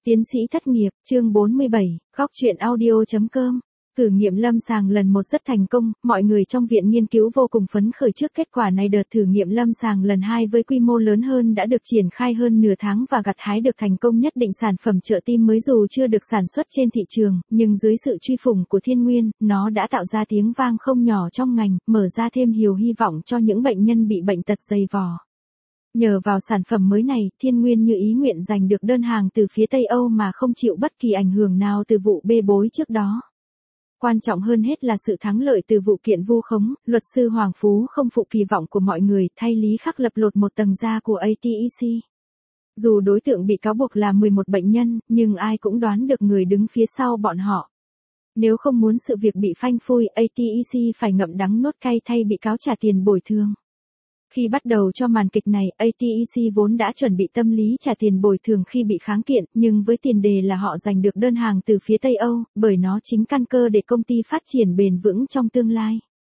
Tiến sĩ thất nghiệp, chương 47, góc truyện audio.com. Thử nghiệm lâm sàng lần 1 rất thành công, mọi người trong viện nghiên cứu vô cùng phấn khởi trước kết quả này. Đợt thử nghiệm lâm sàng lần 2 với quy mô lớn hơn đã được triển khai hơn nửa tháng và gặt hái được thành công nhất định. Sản phẩm trợ tim mới dù chưa được sản xuất trên thị trường, nhưng dưới sự truy phủng của Thiên Nguyên, nó đã tạo ra tiếng vang không nhỏ trong ngành, mở ra thêm nhiều hy vọng cho những bệnh nhân bị bệnh tật dày vò. Nhờ vào sản phẩm mới này, Thiên Nguyên như ý nguyện giành được đơn hàng từ phía Tây Âu mà không chịu bất kỳ ảnh hưởng nào từ vụ bê bối trước đó. Quan trọng hơn hết là sự thắng lợi từ vụ kiện vu khống, luật sư Hoàng Phú không phụ kỳ vọng của mọi người, thay Lý Khắc Lập lột một tầng da của ATEC. Dù đối tượng bị cáo buộc là 11 bệnh nhân, nhưng ai cũng đoán được người đứng phía sau bọn họ. Nếu không muốn sự việc bị phanh phui, ATEC phải ngậm đắng nuốt cay thay bị cáo trả tiền bồi thường. Khi bắt đầu cho màn kịch này, ATEC vốn đã chuẩn bị tâm lý trả tiền bồi thường khi bị kháng kiện, nhưng với tiền đề là họ giành được đơn hàng từ phía Tây Âu, bởi nó chính căn cơ để công ty phát triển bền vững trong tương lai.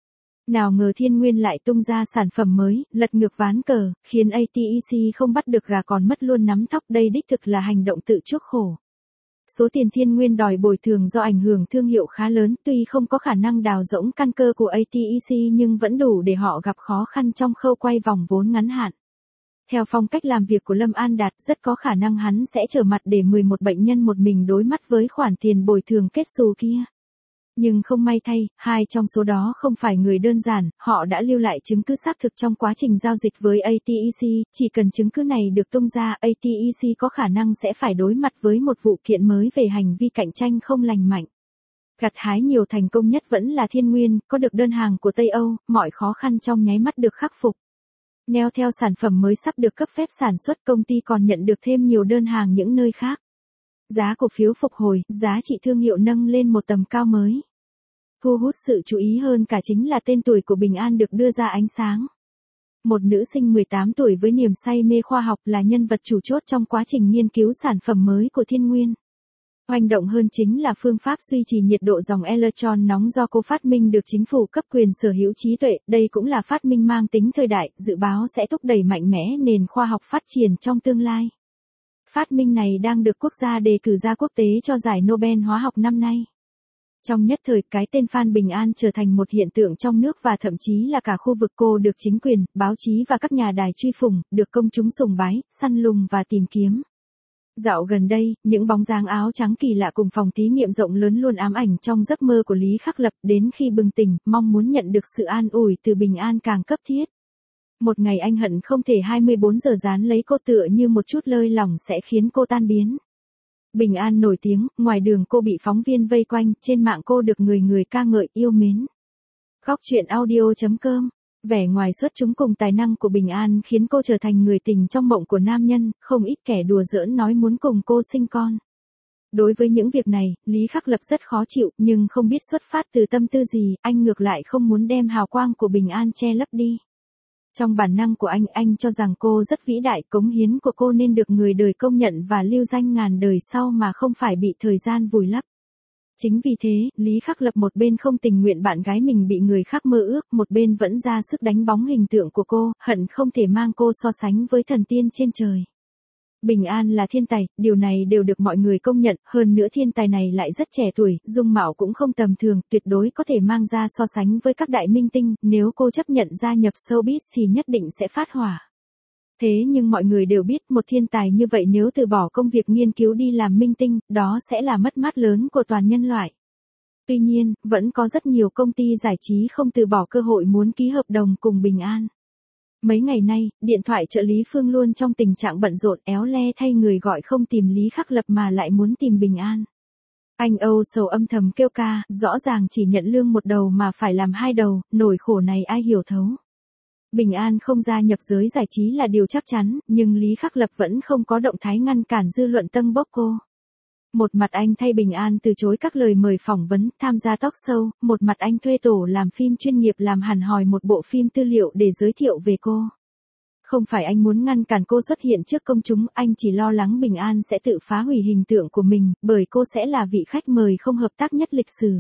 Nào ngờ Thiên Nguyên lại tung ra sản phẩm mới, lật ngược ván cờ, khiến ATEC không bắt được gà còn mất luôn nắm thóc. Đây đích thực là hành động tự chuốc khổ. Số tiền Thiên Nguyên đòi bồi thường do ảnh hưởng thương hiệu khá lớn, tuy không có khả năng đào rỗng căn cơ của ATEC nhưng vẫn đủ để họ gặp khó khăn trong khâu quay vòng vốn ngắn hạn. Theo phong cách làm việc của Lâm An Đạt, rất có khả năng hắn sẽ trở mặt để 11 bệnh nhân một mình đối mặt với khoản tiền bồi thường kết xù kia. Nhưng không may thay, 2 trong số đó không phải người đơn giản, họ đã lưu lại chứng cứ xác thực trong quá trình giao dịch với ATEC, chỉ cần chứng cứ này được tung ra, ATEC có khả năng sẽ phải đối mặt với một vụ kiện mới về hành vi cạnh tranh không lành mạnh. Gặt hái nhiều thành công nhất vẫn là Thiên Nguyên, có được đơn hàng của Tây Âu, mọi khó khăn trong nháy mắt được khắc phục. Neo theo sản phẩm mới sắp được cấp phép sản xuất, công ty còn nhận được thêm nhiều đơn hàng những nơi khác. Giá cổ phiếu phục hồi, giá trị thương hiệu nâng lên một tầm cao mới. Thu hút sự chú ý hơn cả chính là tên tuổi của Bình An được đưa ra ánh sáng. Một nữ sinh 18 tuổi với niềm say mê khoa học là nhân vật chủ chốt trong quá trình nghiên cứu sản phẩm mới của Thiên Nguyên. Hoành động hơn chính là phương pháp duy trì nhiệt độ dòng electron nóng do cô phát minh được chính phủ cấp quyền sở hữu trí tuệ. Đây cũng là phát minh mang tính thời đại, dự báo sẽ thúc đẩy mạnh mẽ nền khoa học phát triển trong tương lai. Phát minh này đang được quốc gia đề cử ra quốc tế cho giải Nobel hóa học năm nay. Trong nhất thời, cái tên Phan Bình An trở thành một hiện tượng trong nước và thậm chí là cả khu vực. Cô được chính quyền, báo chí và các nhà đài truy phủng, được công chúng sùng bái, săn lùng và tìm kiếm. Dạo gần đây, những bóng dáng áo trắng kỳ lạ cùng phòng thí nghiệm rộng lớn luôn ám ảnh trong giấc mơ của Lý Khắc Lập, đến khi bừng tỉnh, mong muốn nhận được sự an ủi từ Bình An càng cấp thiết. Một ngày anh hận không thể 24 giờ dán lấy cô, tựa như một chút lơi lỏng sẽ khiến cô tan biến. Bình An nổi tiếng, ngoài đường cô bị phóng viên vây quanh, trên mạng cô được người người ca ngợi, yêu mến. Góc truyện audio.com. Vẻ ngoài xuất chúng cùng tài năng của Bình An khiến cô trở thành người tình trong mộng của nam nhân, không ít kẻ đùa giỡn nói muốn cùng cô sinh con. Đối với những việc này, Lý Khắc Lập rất khó chịu, nhưng không biết xuất phát từ tâm tư gì, anh ngược lại không muốn đem hào quang của Bình An che lấp đi. Trong bản năng của anh cho rằng cô rất vĩ đại, cống hiến của cô nên được người đời công nhận và lưu danh ngàn đời sau mà không phải bị thời gian vùi lấp. Chính vì thế, Lý Khắc Lập một bên không tình nguyện bạn gái mình bị người khác mơ ước, một bên vẫn ra sức đánh bóng hình tượng của cô, hận không thể mang cô so sánh với thần tiên trên trời. Bình An là thiên tài, điều này đều được mọi người công nhận, hơn nữa thiên tài này lại rất trẻ tuổi, dung mạo cũng không tầm thường, tuyệt đối có thể mang ra so sánh với các đại minh tinh, nếu cô chấp nhận gia nhập showbiz thì nhất định sẽ phát hỏa. Thế nhưng mọi người đều biết một thiên tài như vậy nếu từ bỏ công việc nghiên cứu đi làm minh tinh, đó sẽ là mất mát lớn của toàn nhân loại. Tuy nhiên, vẫn có rất nhiều công ty giải trí không từ bỏ cơ hội muốn ký hợp đồng cùng Bình An. Mấy ngày nay, điện thoại trợ lý Phương luôn trong tình trạng bận rộn, éo le thay người gọi không tìm Lý Khắc Lập mà lại muốn tìm Bình An. Anh âu sầu âm thầm kêu ca, rõ ràng chỉ nhận lương một đầu mà phải làm 2 đầu, nỗi khổ này ai hiểu thấu. Bình An không gia nhập giới giải trí là điều chắc chắn, nhưng Lý Khắc Lập vẫn không có động thái ngăn cản dư luận tâng bốc cô. Một mặt anh thay Bình An từ chối các lời mời phỏng vấn, tham gia talk show, một mặt anh thuê tổ làm phim chuyên nghiệp làm hẳn hoi một bộ phim tư liệu để giới thiệu về cô. Không phải anh muốn ngăn cản cô xuất hiện trước công chúng, anh chỉ lo lắng Bình An sẽ tự phá hủy hình tượng của mình, bởi cô sẽ là vị khách mời không hợp tác nhất lịch sử.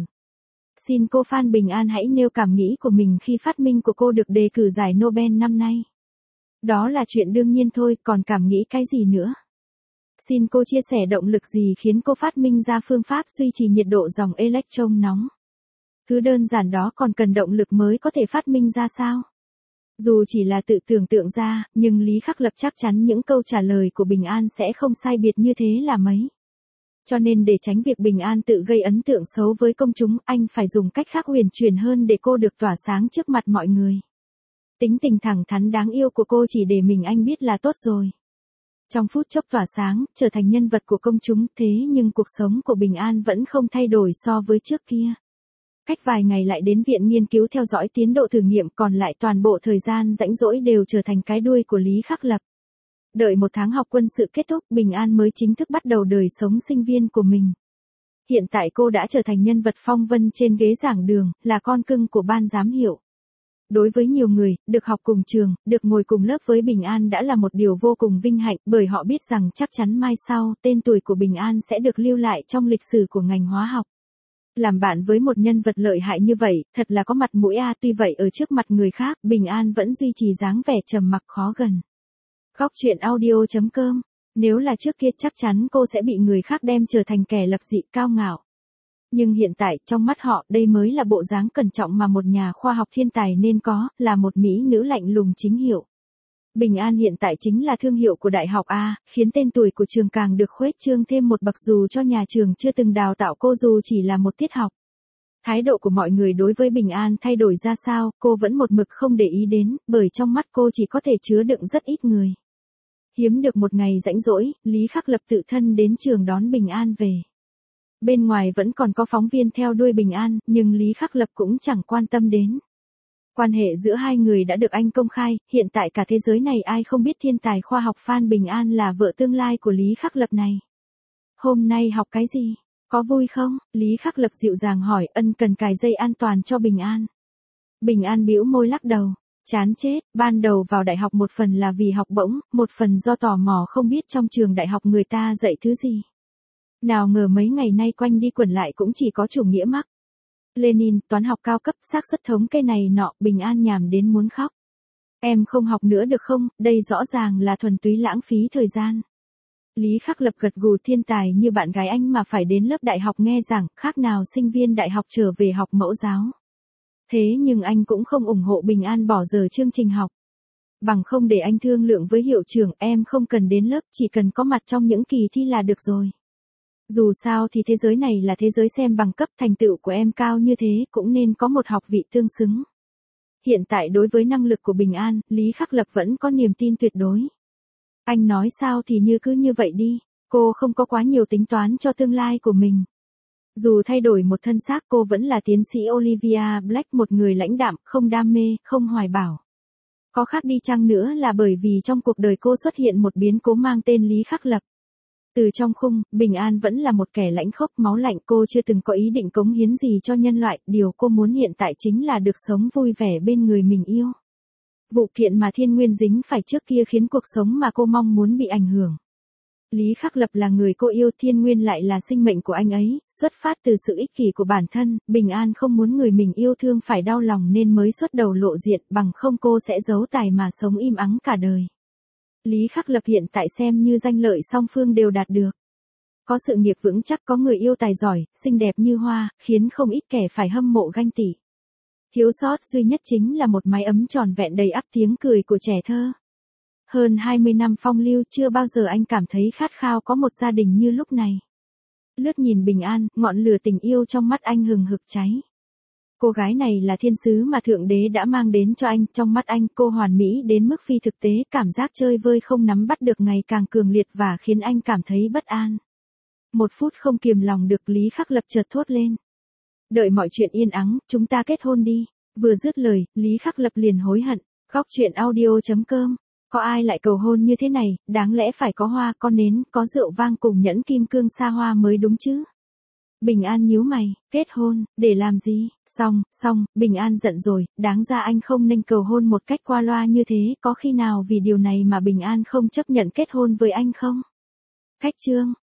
Xin cô Phan Bình An hãy nêu cảm nghĩ của mình khi phát minh của cô được đề cử giải Nobel năm nay. Đó là chuyện đương nhiên thôi, còn cảm nghĩ cái gì nữa? Xin cô chia sẻ động lực gì khiến cô phát minh ra phương pháp duy trì nhiệt độ dòng electron nóng? Cứ đơn giản đó còn cần động lực mới có thể phát minh ra sao? Dù chỉ là tự tưởng tượng ra, nhưng Lý Khắc Lập chắc chắn những câu trả lời của Bình An sẽ không sai biệt như thế là mấy. Cho nên để tránh việc Bình An tự gây ấn tượng xấu với công chúng, anh phải dùng cách khác huyền chuyển hơn để cô được tỏa sáng trước mặt mọi người. Tính tình thẳng thắn đáng yêu của cô chỉ để mình anh biết là tốt rồi. Trong phút chốc tỏa sáng, trở thành nhân vật của công chúng, thế nhưng cuộc sống của Bình An vẫn không thay đổi so với trước kia. Cách vài ngày lại đến viện nghiên cứu theo dõi tiến độ thử nghiệm, còn lại toàn bộ thời gian rãnh rỗi đều trở thành cái đuôi của Lý Khắc Lập. Đợi 1 tháng học quân sự kết thúc, Bình An mới chính thức bắt đầu đời sống sinh viên của mình. Hiện tại cô đã trở thành nhân vật phong vân trên ghế giảng đường, là con cưng của ban giám hiệu. Đối với nhiều người, được học cùng trường, được ngồi cùng lớp với Bình An đã là một điều vô cùng vinh hạnh, bởi họ biết rằng chắc chắn mai sau, tên tuổi của Bình An sẽ được lưu lại trong lịch sử của ngành hóa học. Làm bạn với một nhân vật lợi hại như vậy, thật là có mặt mũi a. Tuy vậy ở trước mặt người khác, Bình An vẫn duy trì dáng vẻ trầm mặc khó gần. Góc truyện audio.com. Nếu là trước kia chắc chắn cô sẽ bị người khác đem trở thành kẻ lập dị cao ngạo. Nhưng hiện tại, trong mắt họ, đây mới là bộ dáng cẩn trọng mà một nhà khoa học thiên tài nên có, là một mỹ nữ lạnh lùng chính hiệu. Bình An hiện tại chính là thương hiệu của đại học A, khiến tên tuổi của trường càng được khuếch trương thêm một bậc dù cho nhà trường chưa từng đào tạo cô dù chỉ là một tiết học. Thái độ của mọi người đối với Bình An thay đổi ra sao, cô vẫn một mực không để ý đến, bởi trong mắt cô chỉ có thể chứa đựng rất ít người. Hiếm được một ngày rãnh rỗi, Lý Khắc Lập tự thân đến trường đón Bình An về. Bên ngoài vẫn còn có phóng viên theo đuôi Bình An, nhưng Lý Khắc Lập cũng chẳng quan tâm đến. Quan hệ giữa hai người đã được anh công khai, hiện tại cả thế giới này ai không biết thiên tài khoa học Phan Bình An là vợ tương lai của Lý Khắc Lập này. Hôm nay học cái gì? Có vui không? Lý Khắc Lập dịu dàng hỏi, ân cần cài dây an toàn cho Bình An. Bình An bĩu môi lắc đầu. Chán chết, ban đầu vào đại học một phần là vì học bổng, một phần do tò mò không biết trong trường đại học người ta dạy thứ gì. Nào ngờ mấy ngày nay quanh đi quẩn lại cũng chỉ có chủ nghĩa Mác Lênin, toán học cao cấp, xác suất thống kê này nọ. Bình An nhàm đến muốn khóc. Em không học nữa được không, đây rõ ràng là thuần túy lãng phí thời gian. Lý Khắc Lập gật gù, thiên tài như bạn gái anh mà phải đến lớp đại học nghe giảng, khác nào sinh viên đại học trở về học mẫu giáo. Thế nhưng anh cũng không ủng hộ Bình An bỏ dở chương trình học. Bằng không để anh thương lượng với hiệu trưởng, em không cần đến lớp, chỉ cần có mặt trong những kỳ thi là được rồi. Dù sao thì thế giới này là thế giới xem bằng cấp, thành tựu của em cao như thế cũng nên có một học vị tương xứng. Hiện tại đối với năng lực của Bình An, Lý Khắc Lập vẫn có niềm tin tuyệt đối. Anh nói sao thì cứ như vậy đi, cô không có quá nhiều tính toán cho tương lai của mình. Dù thay đổi một thân xác cô vẫn là tiến sĩ Olivia Black, một người lãnh đạm, không đam mê, không hoài bão. Có khác đi chăng nữa là bởi vì trong cuộc đời cô xuất hiện một biến cố mang tên Lý Khắc Lập. Từ trong khung, Bình An vẫn là một kẻ lãnh khốc máu lạnh, cô chưa từng có ý định cống hiến gì cho nhân loại, điều cô muốn hiện tại chính là được sống vui vẻ bên người mình yêu. Vụ kiện mà Thiên Nguyên dính phải trước kia khiến cuộc sống mà cô mong muốn bị ảnh hưởng. Lý Khắc Lập là người cô yêu, Thiên Nguyên lại là sinh mệnh của anh ấy, xuất phát từ sự ích kỷ của bản thân, Bình An không muốn người mình yêu thương phải đau lòng nên mới xuất đầu lộ diện, bằng không cô sẽ giấu tài mà sống im ắng cả đời. Lý Khắc Lập hiện tại xem như danh lợi song phương đều đạt được. Có sự nghiệp vững chắc, có người yêu tài giỏi, xinh đẹp như hoa, khiến không ít kẻ phải hâm mộ ganh tị. Thiếu sót duy nhất chính là một mái ấm tròn vẹn đầy ắp tiếng cười của trẻ thơ. Hơn 20 năm phong lưu, chưa bao giờ anh cảm thấy khát khao có một gia đình như lúc này. Lướt nhìn Bình An, ngọn lửa tình yêu trong mắt anh hừng hực cháy. Cô gái này là thiên sứ mà Thượng Đế đã mang đến cho anh, trong mắt anh cô hoàn mỹ đến mức phi thực tế, cảm giác chơi vơi không nắm bắt được ngày càng cường liệt và khiến anh cảm thấy bất an. Một phút không kiềm lòng được, Lý Khắc Lập chợt thốt lên. Đợi mọi chuyện yên ắng, chúng ta kết hôn đi. Vừa dứt lời, Lý Khắc Lập liền hối hận. Góc truyện audio.com. Có ai lại cầu hôn như thế này, đáng lẽ phải có hoa, có nến, có rượu vang cùng nhẫn kim cương xa hoa mới đúng chứ. Bình An nhíu mày, kết hôn, để làm gì? Xong, Bình An giận rồi, đáng ra anh không nên cầu hôn một cách qua loa như thế, có khi nào vì điều này mà Bình An không chấp nhận kết hôn với anh không? Khách trương,